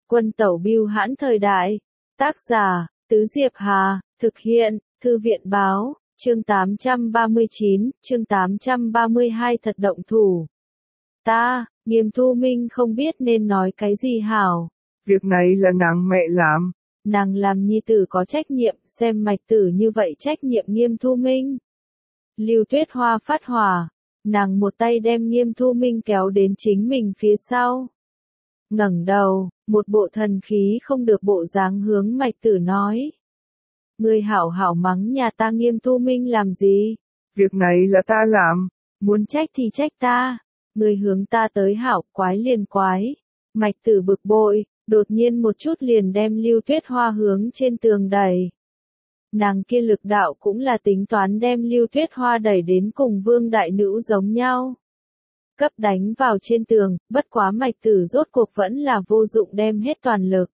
Quân tẩu bưu hãn thời đại. Tác giả, Tứ Diệp Hà, thực hiện, Thư viện báo, chương 839, chương 832 thật động thủ. Nghiêm Thu Minh không biết nên nói cái gì hảo. Việc này là nàng mẹ làm. Nàng làm nhi tử có trách nhiệm, xem Mạch Tử như vậy trách nhiệm Nghiêm Thu Minh. Lưu Tuyết Hoa phát hỏa, nàng một tay đem Nghiêm Thu Minh kéo đến chính mình phía sau. Ngẩng đầu, một bộ thần khí không được bộ dáng hướng Mạch Tử nói. Ngươi hảo hảo mắng nhà ta Nghiêm Thu Minh làm gì? Việc này là ta làm. Muốn trách thì trách ta. Ngươi hướng ta tới hảo, quái liền quái. Mạch Tử bực bội, đột nhiên một chút liền đem Lưu Tuyết Hoa hướng trên tường đẩy. Nàng kia lực đạo cũng là tính toán đem Lưu Tuyết Hoa đẩy đến cùng Vương Đại Nữ giống nhau. Cấp đánh vào trên tường, bất quá Mạch Tử rốt cuộc vẫn là vô dụng đem hết toàn lực.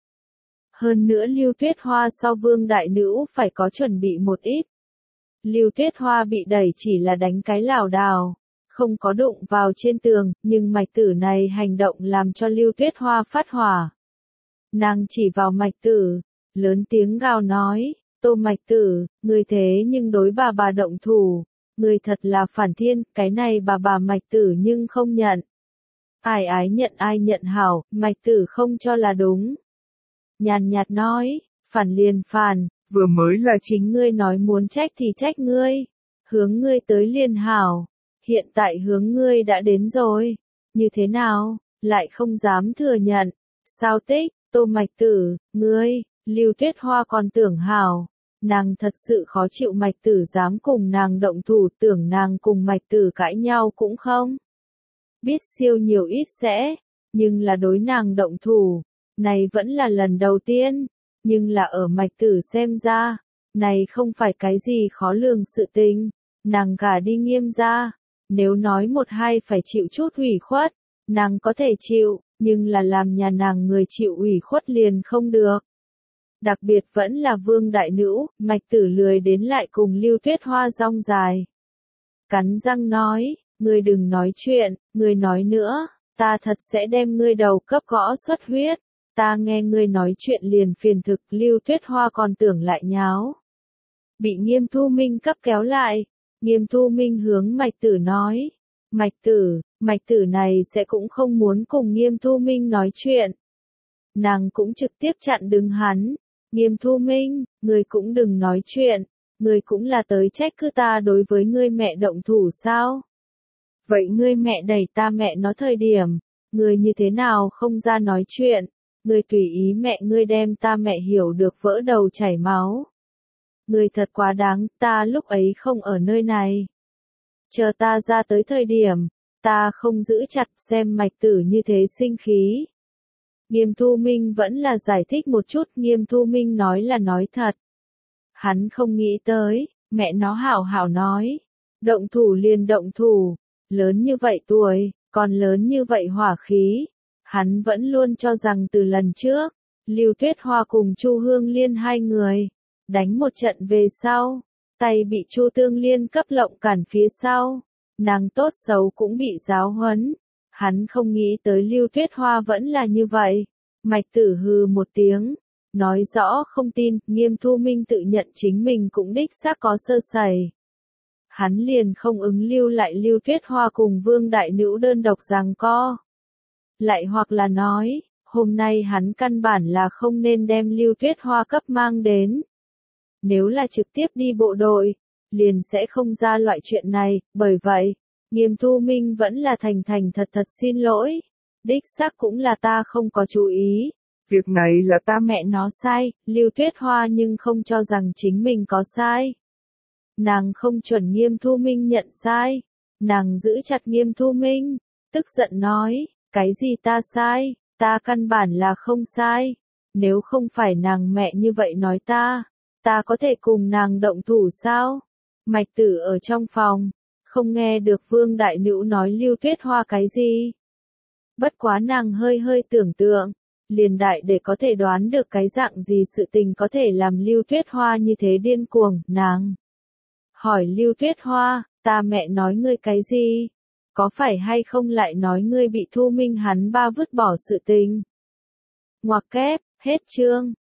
Hơn nữa Lưu Tuyết Hoa so Vương Đại Nữ phải có chuẩn bị một ít. Lưu Tuyết Hoa bị đẩy chỉ là đánh cái lảo đảo, không có đụng vào trên tường, nhưng Mạch Tử này hành động làm cho Lưu Tuyết Hoa phát hỏa. Nàng chỉ vào Mạch Tử, lớn tiếng gào nói, Tô Mạch Tử, ngươi thế nhưng đối bà động thủ, ngươi thật là phản thiên, cái này bà Mạch Tử nhưng không nhận. Ai ái nhận ai nhận hảo, Mạch Tử không cho là đúng. Nhàn nhạt nói, phản liền phản, vừa mới là chính ngươi nói muốn trách thì trách ngươi, hướng ngươi tới liền hảo, hiện tại hướng ngươi đã đến rồi, như thế nào, lại không dám thừa nhận, sao tích, Tô Mạch Tử, ngươi, Lưu Tuyết Hoa còn tưởng hảo, nàng thật sự khó chịu Mạch Tử dám cùng nàng động thủ, tưởng nàng cùng Mạch Tử cãi nhau cũng không. Biết siêu nhiều ít sẽ, nhưng là đối nàng động thủ, này vẫn là lần đầu tiên, nhưng là ở Mạch Tử xem ra, này không phải cái gì khó lường sự tình, nàng gả đi Nghiêm gia, nếu nói một hai phải chịu chút ủy khuất, nàng có thể chịu, nhưng là làm nhà nàng người chịu ủy khuất liền không được. Đặc biệt vẫn là Vương Đại Nữ, Mạch Tử lười đến lại cùng Lưu Tuyết Hoa rong dài. Cắn răng nói, ngươi đừng nói chuyện, ngươi nói nữa, ta thật sẽ đem ngươi đầu cấp gõ xuất huyết, ta nghe ngươi nói chuyện liền phiền thực. Lưu Tuyết Hoa còn tưởng lại nháo. Bị Nghiêm Thu Minh cấp kéo lại, Nghiêm Thu Minh hướng Mạch Tử nói, Mạch Tử này sẽ cũng không muốn cùng Nghiêm Thu Minh nói chuyện. Nàng cũng trực tiếp chặn đứng hắn. Nghiêm Thu Minh, ngươi cũng đừng nói chuyện, ngươi cũng là tới trách cứ ta đối với ngươi mẹ động thủ sao? Vậy ngươi mẹ đẩy ta mẹ nó thời điểm, ngươi như thế nào không ra nói chuyện, ngươi tùy ý mẹ ngươi đem ta mẹ hiểu được vỡ đầu chảy máu. Ngươi thật quá đáng, ta lúc ấy không ở nơi này. Chờ ta ra tới thời điểm, ta không giữ chặt xem Mạch Tử như thế sinh khí. Nghiêm Thu Minh vẫn là giải thích một chút, Nghiêm Thu Minh nói là nói thật. Hắn không nghĩ tới, mẹ nó hảo hảo nói. Động thủ liền động thủ, lớn như vậy tuổi, còn lớn như vậy hỏa khí. Hắn vẫn luôn cho rằng từ lần trước, Lưu Tuyết Hoa cùng Chu Hương Liên hai người, đánh một trận về sau, tay bị Chu Tương Liên cấp lộng cản phía sau, nàng tốt xấu cũng bị giáo huấn. Hắn không nghĩ tới Lưu Tuyết Hoa vẫn là như vậy. Mạch Tử hừ một tiếng, nói rõ không tin. Nghiêm Thu Minh tự nhận chính mình cũng đích xác có sơ sẩy. Hắn liền không ứng lưu lại Lưu Tuyết Hoa cùng Vương Đại Nữ đơn độc giằng co. Lại hoặc là nói, hôm nay hắn căn bản là không nên đem Lưu Tuyết Hoa cấp mang đến. Nếu là trực tiếp đi bộ đội, liền sẽ không ra loại chuyện này, bởi vậy, Nghiêm Thu Minh vẫn là thành thật xin lỗi. Đích xác cũng là ta không có chú ý. Việc này là ta mẹ nó sai, Lưu Tuyết Hoa nhưng không cho rằng chính mình có sai. Nàng không chuẩn Nghiêm Thu Minh nhận sai. Nàng giữ chặt Nghiêm Thu Minh, tức giận nói, cái gì ta sai, ta căn bản là không sai. Nếu không phải nàng mẹ như vậy nói ta có thể cùng nàng động thủ sao? Mạch Tử ở trong phòng, không nghe được Vương Đại Nữ nói Lưu Tuyết Hoa cái gì. Bất quá nàng hơi tưởng tượng, liền đại để có thể đoán được cái dạng gì sự tình có thể làm Lưu Tuyết Hoa như thế điên cuồng. Nàng hỏi Lưu Tuyết Hoa, ta mẹ nói ngươi cái gì? Có phải hay không lại nói ngươi bị Thu Minh hắn ba vứt bỏ sự tình? Ngoặc kép, hết chương.